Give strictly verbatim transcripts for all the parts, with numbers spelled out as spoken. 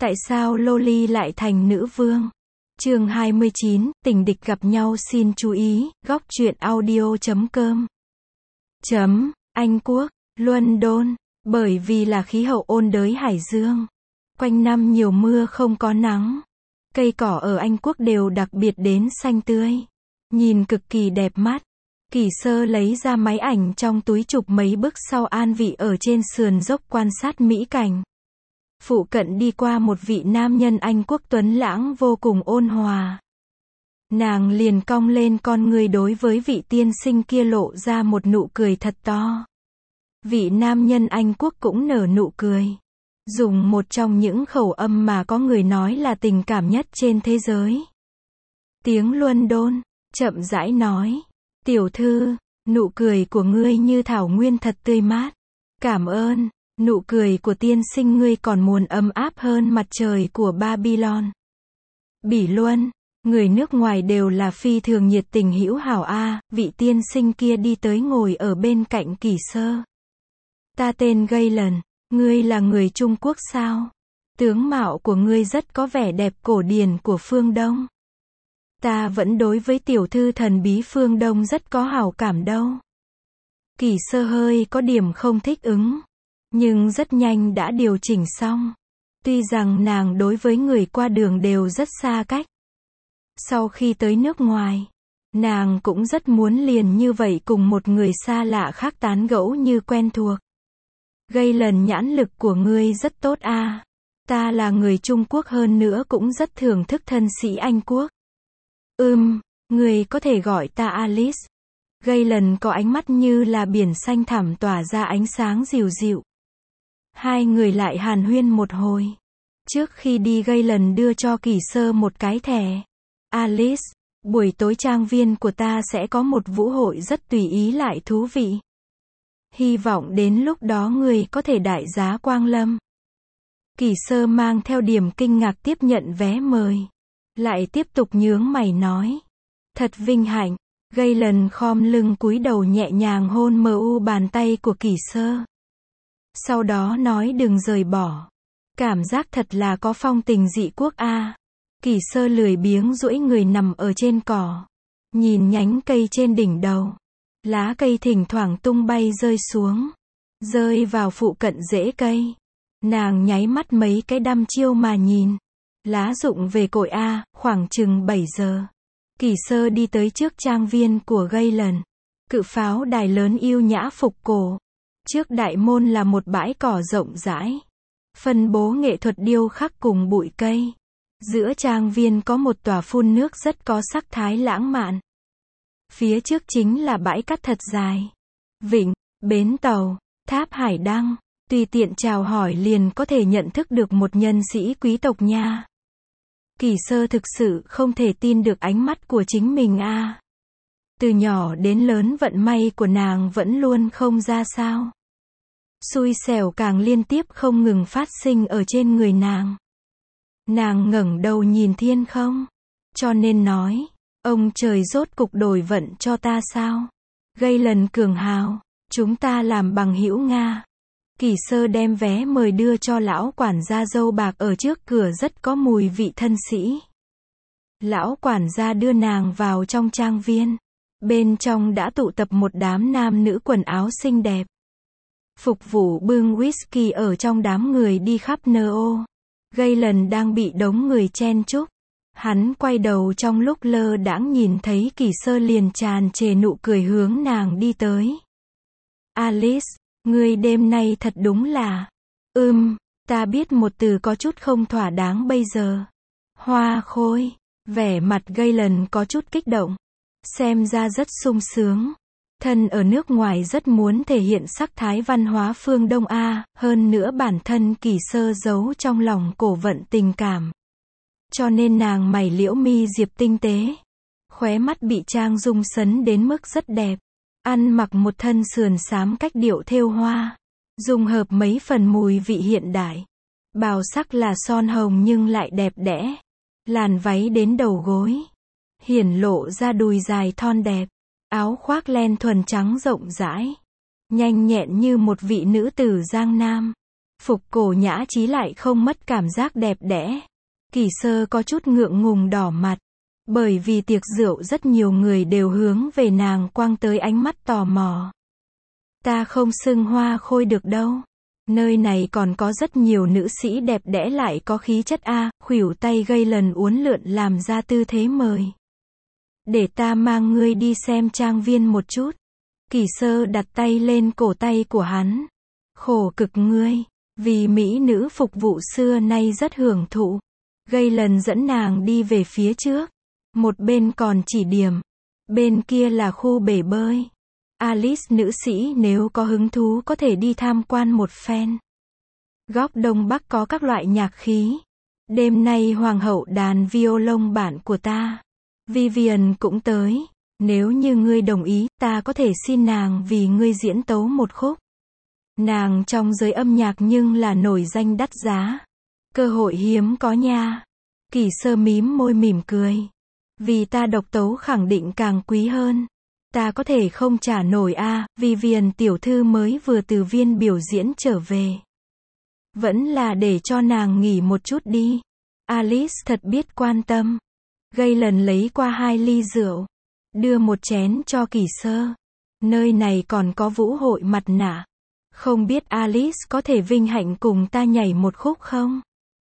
Tại sao Loli lại thành nữ vương? Chương hai mươi chín, tình địch gặp nhau xin chú ý, góc truyện audio chấm com. Chấm, Anh Quốc, London, bởi vì là khí hậu ôn đới hải dương. Quanh năm nhiều mưa không có nắng. Cây cỏ ở Anh Quốc đều đặc biệt đến xanh tươi. Nhìn cực kỳ đẹp mắt. Kỳ Sơ lấy ra máy ảnh trong túi chụp mấy bức sau an vị ở trên sườn dốc quan sát mỹ cảnh. Phụ cận đi qua một vị nam nhân Anh Quốc tuấn lãng vô cùng ôn hòa. Nàng liền cong lên con người đối với vị tiên sinh kia lộ ra một nụ cười thật to. Vị nam nhân Anh Quốc cũng nở nụ cười. Dùng một trong những khẩu âm mà có người nói là tình cảm nhất trên thế giới. Tiếng London, chậm rãi nói. Tiểu thư, nụ cười của ngươi như thảo nguyên thật tươi mát. Cảm ơn. Nụ cười của tiên sinh ngươi còn muốn ấm áp hơn mặt trời của Babylon. Bỉ Luân, người nước ngoài đều là phi thường nhiệt tình hữu hảo a. Vị tiên sinh kia đi tới ngồi ở bên cạnh Kỳ Sơ. Ta tên Galen, ngươi là người Trung Quốc sao? Tướng mạo của ngươi rất có vẻ đẹp cổ điển của phương Đông. Ta vẫn đối với tiểu thư thần bí phương Đông rất có hảo cảm đâu. Kỳ Sơ hơi có điểm không thích ứng. Nhưng rất nhanh đã điều chỉnh xong. Tuy rằng nàng đối với người qua đường đều rất xa cách. Sau khi tới nước ngoài, nàng cũng rất muốn liền như vậy cùng một người xa lạ khác tán gẫu như quen thuộc. Gây lần nhãn lực của ngươi rất tốt a. À. Ta là người Trung Quốc hơn nữa cũng rất thưởng thức thân sĩ Anh Quốc. Ừm, ngươi có thể gọi ta Alice. Gây lần có ánh mắt như là biển xanh thẳm tỏa ra ánh sáng dịu dịu. Hai người lại hàn huyên một hồi. Trước khi đi Gây lần đưa cho Kỳ Sơ một cái thẻ. Alice, buổi tối trang viên của ta sẽ có một vũ hội rất tùy ý lại thú vị. Hy vọng đến lúc đó người có thể đại giá quang lâm. Kỳ Sơ mang theo điểm kinh ngạc tiếp nhận vé mời. Lại tiếp tục nhướng mày nói. Thật vinh hạnh. Gây lần khom lưng cúi đầu nhẹ nhàng hôn mờ u bàn tay của Kỳ Sơ. Sau đó nói đừng rời bỏ. Cảm giác thật là có phong tình dị quốc a. À. Kỳ Sơ lười biếng duỗi người nằm ở trên cỏ. Nhìn nhánh cây trên đỉnh đầu. Lá cây thỉnh thoảng tung bay rơi xuống. Rơi vào phụ cận rễ cây. Nàng nháy mắt mấy cái đăm chiêu mà nhìn. Lá rụng về cội a, à, khoảng chừng bảy giờ. Kỳ Sơ đi tới trước trang viên của Galen. Cự pháo đài lớn yêu nhã phục cổ. Trước đại môn là một bãi cỏ rộng rãi. Phân bố nghệ thuật điêu khắc cùng bụi cây. Giữa trang viên có một tòa phun nước rất có sắc thái lãng mạn. Phía trước chính là bãi cát thật dài. Vịnh, bến tàu, tháp hải đăng. Tùy tiện chào hỏi liền có thể nhận thức được một nhân sĩ quý tộc nha. Kỳ Sơ thực sự không thể tin được ánh mắt của chính mình a. À. Từ nhỏ đến lớn vận may của nàng vẫn luôn không ra sao. Xui xẻo càng liên tiếp không ngừng phát sinh ở trên người nàng. Nàng ngẩng đầu nhìn thiên không. Cho nên nói, ông trời rốt cục đổi vận cho ta sao? Gây lần cường hào, chúng ta làm bằng hữu Nga. Kỳ Sơ đem vé mời đưa cho lão quản gia dâu bạc ở trước cửa rất có mùi vị thân sĩ. Lão quản gia đưa nàng vào trong trang viên. Bên trong đã tụ tập một đám nam nữ quần áo xinh đẹp. Phục vụ bưng whisky ở trong đám người đi khắp nơi ô. Galen đang bị đống người chen chúc. Hắn quay đầu trong lúc lơ đãng nhìn thấy Kỳ Sơ liền tràn trề nụ cười hướng nàng đi tới. Alice, ngươi đêm nay thật đúng là. Ừm, ta biết một từ có chút không thỏa đáng bây giờ. Hoa khôi. Vẻ mặt Galen có chút kích động. Xem ra rất sung sướng. Thân ở nước ngoài rất muốn thể hiện sắc thái văn hóa phương Đông A, hơn nữa bản thân Kỳ Sơ giấu trong lòng cổ vận tình cảm. Cho nên nàng mày liễu mi diệp tinh tế. Khóe mắt bị trang dung sấn đến mức rất đẹp. Ăn mặc một thân sườn xám cách điệu thêu hoa. Dung hợp mấy phần mùi vị hiện đại. Bào sắc là son hồng nhưng lại đẹp đẽ. Làn váy đến đầu gối. Hiển lộ ra đùi dài thon đẹp. Áo khoác len thuần trắng rộng rãi. Nhanh nhẹn như một vị nữ tử Giang Nam. Phục Cổ Nhã Chí lại không mất cảm giác đẹp đẽ. Kỳ Sơ có chút ngượng ngùng đỏ mặt. Bởi vì tiệc rượu rất nhiều người đều hướng về nàng quăng tới ánh mắt tò mò. Ta không xưng hoa khôi được đâu. Nơi này còn có rất nhiều nữ sĩ đẹp đẽ lại có khí chất a, khuỷu tay gây lần uốn lượn làm ra tư thế mời. Để ta mang ngươi đi xem trang viên một chút. Kỳ Sơ đặt tay lên cổ tay của hắn. Khổ cực ngươi, vì mỹ nữ phục vụ xưa nay rất hưởng thụ. Gây lần dẫn nàng đi về phía trước. Một bên còn chỉ điểm. Bên kia là khu bể bơi. Alice nữ sĩ nếu có hứng thú có thể đi tham quan một phen. Góc đông bắc có các loại nhạc khí. Đêm nay hoàng hậu đàn violon bản của ta, Vivian cũng tới. Nếu như ngươi đồng ý, ta có thể xin nàng vì ngươi diễn tấu một khúc. Nàng trong giới âm nhạc nhưng là nổi danh đắt giá. Cơ hội hiếm có nha. Kỳ Sơ mím môi mỉm cười. Vì ta độc tấu khẳng định càng quý hơn. Ta có thể không trả nổi a, à, Vivian tiểu thư mới vừa từ viên biểu diễn trở về. Vẫn là để cho nàng nghỉ một chút đi. Alice thật biết quan tâm. Gây lần lấy qua hai ly rượu. Đưa một chén cho Kỳ Sơ. Nơi này còn có vũ hội mặt nạ. Không biết Alice có thể vinh hạnh cùng ta nhảy một khúc không?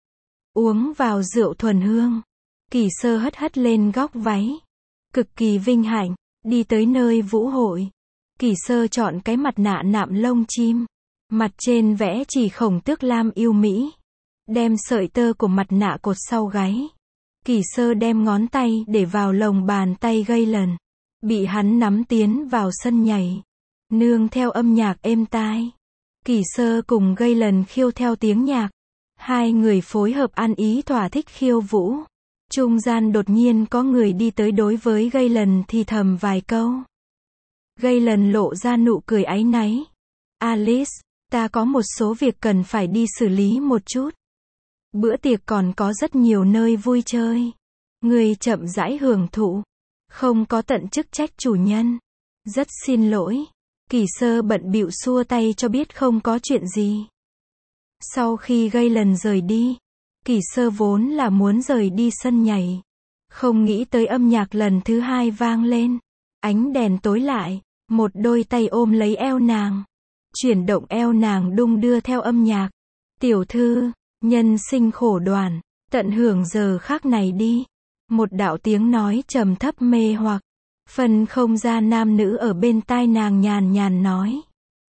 Uống vào rượu thuần hương. Kỳ Sơ hất hất lên góc váy. Cực kỳ vinh hạnh. Đi tới nơi vũ hội. Kỳ Sơ chọn cái mặt nạ nạm lông chim. Mặt trên vẽ chỉ khổng tước lam yêu mỹ. Đem sợi tơ của mặt nạ cột sau gáy. Kỳ Sơ đem ngón tay để vào lồng bàn tay gây lần. Bị hắn nắm tiến vào sân nhảy. Nương theo âm nhạc êm tai. Kỳ Sơ cùng gây lần khiêu theo tiếng nhạc. Hai người phối hợp ăn ý thỏa thích khiêu vũ. Trung gian đột nhiên có người đi tới đối với gây lần thì thầm vài câu. Gây lần lộ ra nụ cười áy náy. Alice, ta có một số việc cần phải đi xử lý một chút. Bữa tiệc còn có rất nhiều nơi vui chơi. Người chậm rãi hưởng thụ. Không có tận chức trách chủ nhân. Rất xin lỗi. Kỳ Sơ bận bịu xua tay cho biết không có chuyện gì. Sau khi gây lần rời đi, Kỳ Sơ vốn là muốn rời đi sân nhảy. Không nghĩ tới âm nhạc lần thứ hai vang lên. Ánh đèn tối lại, một đôi tay ôm lấy eo nàng. Chuyển động eo nàng đung đưa theo âm nhạc. Tiểu thư, nhân sinh khổ đoàn, tận hưởng giờ khắc này đi. Một đạo tiếng nói trầm thấp mê hoặc. Phần không ra nam nữ ở bên tai nàng nhàn nhàn nói.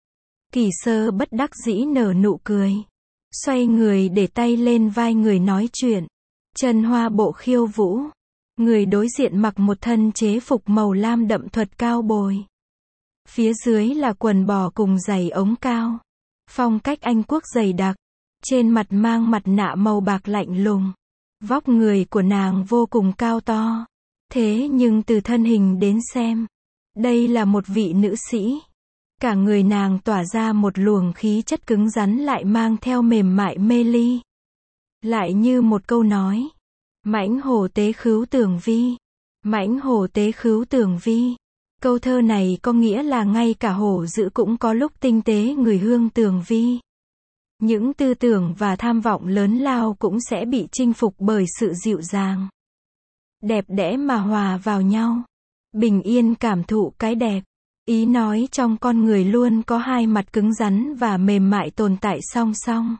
Kỳ Sơ bất đắc dĩ nở nụ cười. Xoay người để tay lên vai người nói chuyện. Chân hoa bộ khiêu vũ. Người đối diện mặc một thân chế phục màu lam đậm thuật cao bồi. Phía dưới là quần bò cùng giày ống cao. Phong cách Anh quốc dày đặc. Trên mặt mang mặt nạ màu bạc lạnh lùng. Vóc người của nàng vô cùng cao to. Thế nhưng từ thân hình đến xem, đây là một vị nữ sĩ. Cả người nàng tỏa ra một luồng khí chất cứng rắn lại mang theo mềm mại mê ly. Lại như một câu nói. Mãnh hổ tế khứu tường vi. Mãnh hổ tế khứu tường vi. Câu thơ này có nghĩa là ngay cả hổ dữ cũng có lúc tinh tế người hương tường vi. Những tư tưởng và tham vọng lớn lao cũng sẽ bị chinh phục bởi sự dịu dàng. Đẹp đẽ mà hòa vào nhau. Bình yên cảm thụ cái đẹp. Ý nói trong con người luôn có hai mặt cứng rắn và mềm mại tồn tại song song.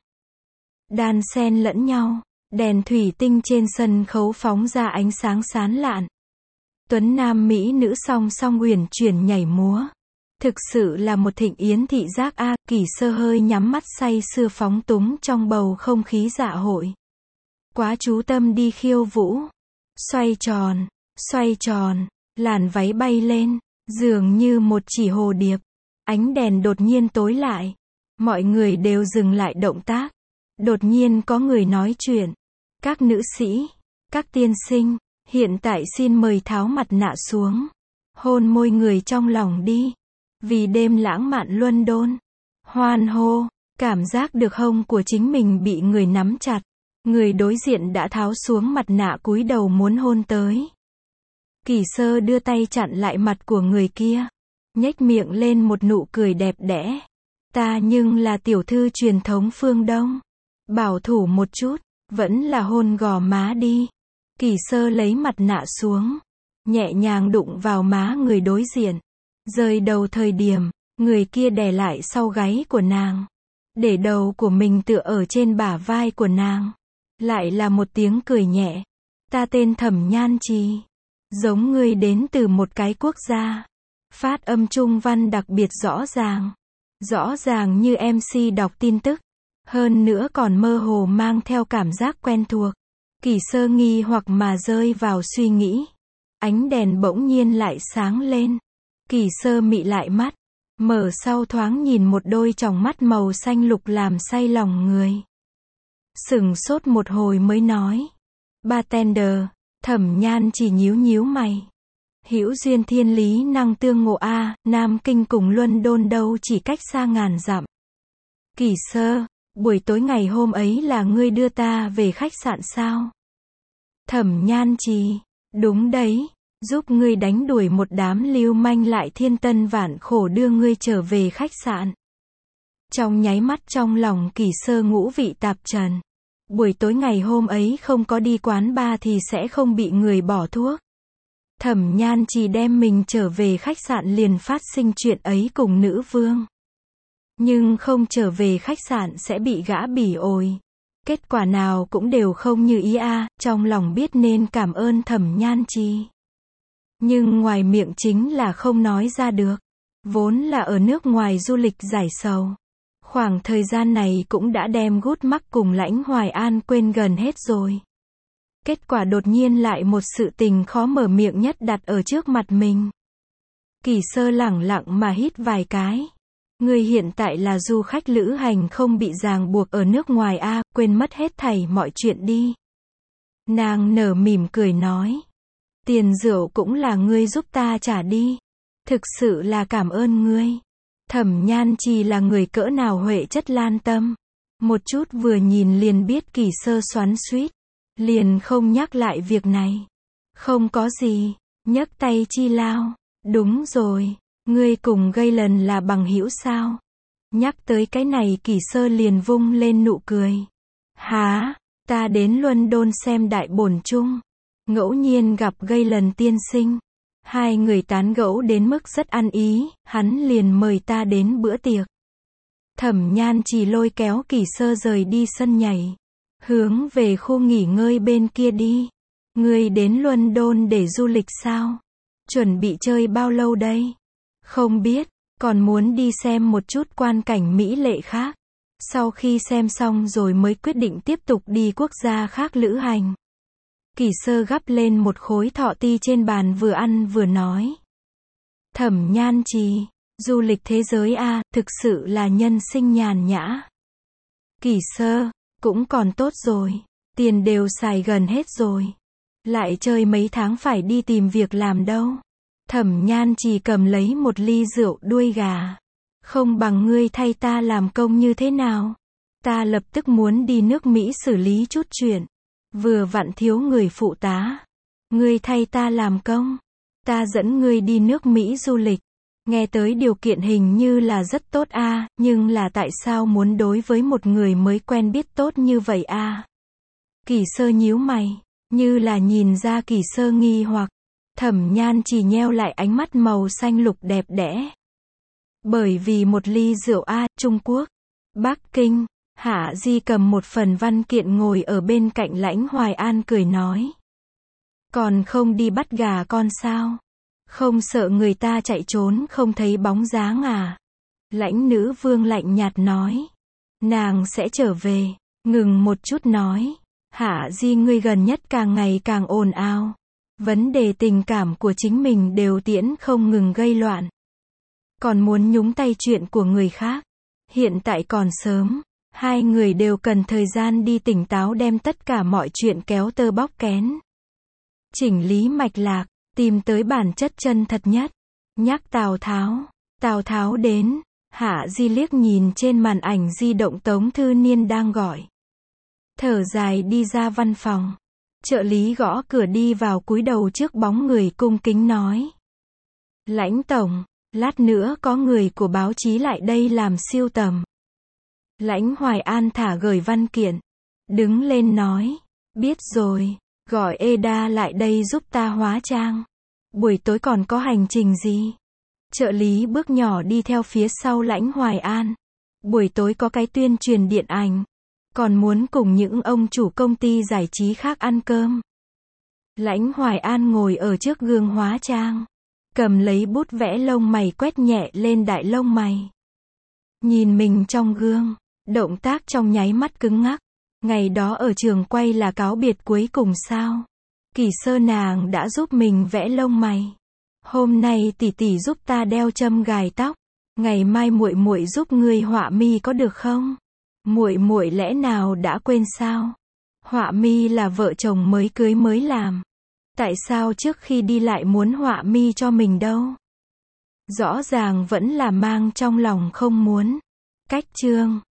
Đan xen lẫn nhau. Đèn thủy tinh trên sân khấu phóng ra ánh sáng sán lạn. Tuấn nam mỹ nữ song song uyển chuyển nhảy múa. Thực sự là một thịnh yến thị giác a. Kỳ Sơ hơi nhắm mắt say sưa phóng túng trong bầu không khí dạ hội. Quá chú tâm đi khiêu vũ. Xoay tròn, xoay tròn, làn váy bay lên, dường như một chỉ hồ điệp. Ánh đèn đột nhiên tối lại. Mọi người đều dừng lại động tác. Đột nhiên có người nói chuyện. Các nữ sĩ, các tiên sinh, hiện tại xin mời tháo mặt nạ xuống. Hôn môi người trong lòng đi. Vì đêm lãng mạn London. Hoan hô, cảm giác được hông của chính mình bị người nắm chặt. Người đối diện đã tháo xuống mặt nạ cúi đầu muốn hôn tới. Kỳ Sơ đưa tay chặn lại mặt của người kia. Nhếch miệng lên một nụ cười đẹp đẽ. ta nhưng là tiểu thư truyền thống phương Đông. Bảo thủ một chút, vẫn là hôn gò má đi. Kỳ Sơ lấy mặt nạ xuống, nhẹ nhàng đụng vào má người đối diện. Rời đầu thời điểm, người kia đè lại sau gáy của nàng, để đầu của mình tựa ở trên bả vai của nàng. Lại là một tiếng cười nhẹ. Ta tên Thẩm Nhan Trì. Giống ngươi đến từ một cái quốc gia. Phát âm trung văn đặc biệt rõ ràng. Rõ ràng như em xê đọc tin tức. Hơn nữa còn mơ hồ mang theo cảm giác quen thuộc. Kỳ Sơ nghi hoặc mà rơi vào suy nghĩ. Ánh đèn bỗng nhiên lại sáng lên. Kỳ Sơ mị lại mắt. Mở sau thoáng nhìn một đôi tròng mắt màu xanh lục làm say lòng người. Sửng sốt một hồi mới nói. Bartender. Thẩm Nhan chỉ nhíu nhíu mày. Hữu duyên thiên lý năng tương ngộ a, Nam Kinh cùng London đâu chỉ cách xa ngàn dặm. Kỳ Sơ, buổi tối ngày hôm ấy là ngươi đưa ta về khách sạn sao? Thẩm Nhan Trì, đúng đấy, giúp ngươi đánh đuổi một đám lưu manh lại thiên tân vạn khổ đưa ngươi trở về khách sạn. Trong nháy mắt trong lòng Kỳ Sơ ngũ vị tạp trần. Buổi tối ngày hôm ấy không có đi quán bar thì sẽ không bị người bỏ thuốc. Thẩm Nhan Trì đem mình trở về khách sạn liền phát sinh chuyện ấy cùng nữ vương. Nhưng không trở về khách sạn sẽ bị gã bỉ ổi. Kết quả nào cũng đều không như ý a, trong lòng biết nên cảm ơn Thẩm Nhan Trì. Nhưng ngoài miệng chính là không nói ra được. Vốn là ở nước ngoài du lịch giải sầu. Khoảng thời gian này cũng đã đem gút mắc cùng Lãnh Hoài An quên gần hết rồi. Kết quả đột nhiên lại một sự tình khó mở miệng nhất đặt ở trước mặt mình. Kỳ Sơ lẳng lặng mà hít vài cái. Người hiện tại là du khách lữ hành không bị ràng buộc ở nước ngoài a, quên mất hết thảy mọi chuyện đi. Nàng nở mỉm cười nói. Tiền rượu cũng là ngươi giúp ta trả đi. Thực sự là cảm ơn ngươi. Thẩm Nhan Trì là người cỡ nào huệ chất lan tâm. Một chút vừa nhìn liền biết Kỳ Sơ xoắn xuýt. Liền không nhắc lại việc này. Không có gì. Nhấc tay chi lao. Đúng rồi. Ngươi cùng gây lần là bằng hữu sao? Nhắc tới cái này Kỳ Sơ liền vung lên nụ cười. Hả? Ta đến London xem đại bổn chung. Ngẫu nhiên gặp gây lần tiên sinh. Hai người tán gẫu đến mức rất ăn ý, hắn liền mời ta đến bữa tiệc. Thẩm Nhan Trì lôi kéo Kỳ Sơ rời đi sân nhảy. Hướng về khu nghỉ ngơi bên kia đi. Ngươi đến London để du lịch sao? Chuẩn bị chơi bao lâu đây? Không biết, còn muốn đi xem một chút quan cảnh mỹ lệ khác. Sau khi xem xong rồi mới quyết định tiếp tục đi quốc gia khác lữ hành. Kỳ Sơ gắp lên một khối thọ ti trên bàn vừa ăn vừa nói. Thẩm Nhan Trì, du lịch thế giới a, thực sự là nhân sinh nhàn nhã. Kỳ Sơ, cũng còn tốt rồi, tiền đều xài gần hết rồi. Lại chơi mấy tháng phải đi tìm việc làm đâu. Thẩm Nhan Trì cầm lấy một ly rượu đuôi gà. Không bằng ngươi thay ta làm công như thế nào? Ta lập tức muốn đi nước Mỹ xử lý chút chuyện. Vừa vặn thiếu người phụ tá. Ngươi thay ta làm công. Ta dẫn ngươi đi nước Mỹ du lịch. Nghe tới điều kiện hình như là rất tốt a, nhưng là tại sao muốn đối với một người mới quen biết tốt như vậy a? Kỳ Sơ nhíu mày, như là nhìn ra Kỳ Sơ nghi hoặc. Thẩm Nhan chỉ nheo lại ánh mắt màu xanh lục đẹp đẽ. Bởi vì một ly rượu a, Trung Quốc, Bắc Kinh. Hạ Di cầm một phần văn kiện ngồi ở bên cạnh Lãnh Hoài An cười nói. Còn không đi bắt gà con sao? Không sợ người ta chạy trốn không thấy bóng dáng à? Lãnh nữ vương lạnh nhạt nói. Nàng sẽ trở về. Ngừng một chút nói. Hạ Di ngươi gần nhất càng ngày càng ồn ào. Vấn đề tình cảm của chính mình đều tiễn không ngừng gây loạn. Còn muốn nhúng tay chuyện của người khác. Hiện tại còn sớm. Hai người đều cần thời gian đi tỉnh táo đem tất cả mọi chuyện kéo tơ bóc kén. Chỉnh lý mạch lạc, tìm tới bản chất chân thật nhất. Nhắc Tào Tháo. Tào Tháo đến. Hạ Di liếc nhìn trên màn ảnh di động Tống Thư Niên đang gọi. Thở dài đi ra văn phòng. Trợ lý gõ cửa đi vào cúi đầu trước bóng người cung kính nói. Lãnh tổng, Lát nữa có người của báo chí lại đây làm siêu tầm. Lãnh Hoài An thả gửi văn kiện. Đứng lên nói. Biết rồi, gọi Eda lại đây giúp ta hóa trang. Buổi tối còn có hành trình gì? Trợ lý bước nhỏ đi theo phía sau Lãnh Hoài An. Buổi tối có cái tuyên truyền điện ảnh. Còn muốn cùng những ông chủ công ty giải trí khác ăn cơm. Lãnh Hoài An ngồi ở trước gương hóa trang. Cầm lấy bút vẽ lông mày quét nhẹ lên đại lông mày. Nhìn mình trong gương. Động tác trong nháy mắt cứng ngắc. Ngày đó ở trường quay là cáo biệt cuối cùng sao? Kỳ Sơ nàng đã giúp mình vẽ lông mày. Hôm nay tỷ tỷ giúp ta đeo châm gài tóc. Ngày mai muội muội giúp ngươi họa mi có được không? Muội muội lẽ nào đã quên sao? Họa mi là vợ chồng mới cưới mới làm. Tại sao trước khi đi lại muốn họa mi cho mình đâu? Rõ ràng vẫn là mang trong lòng không muốn. Cách chương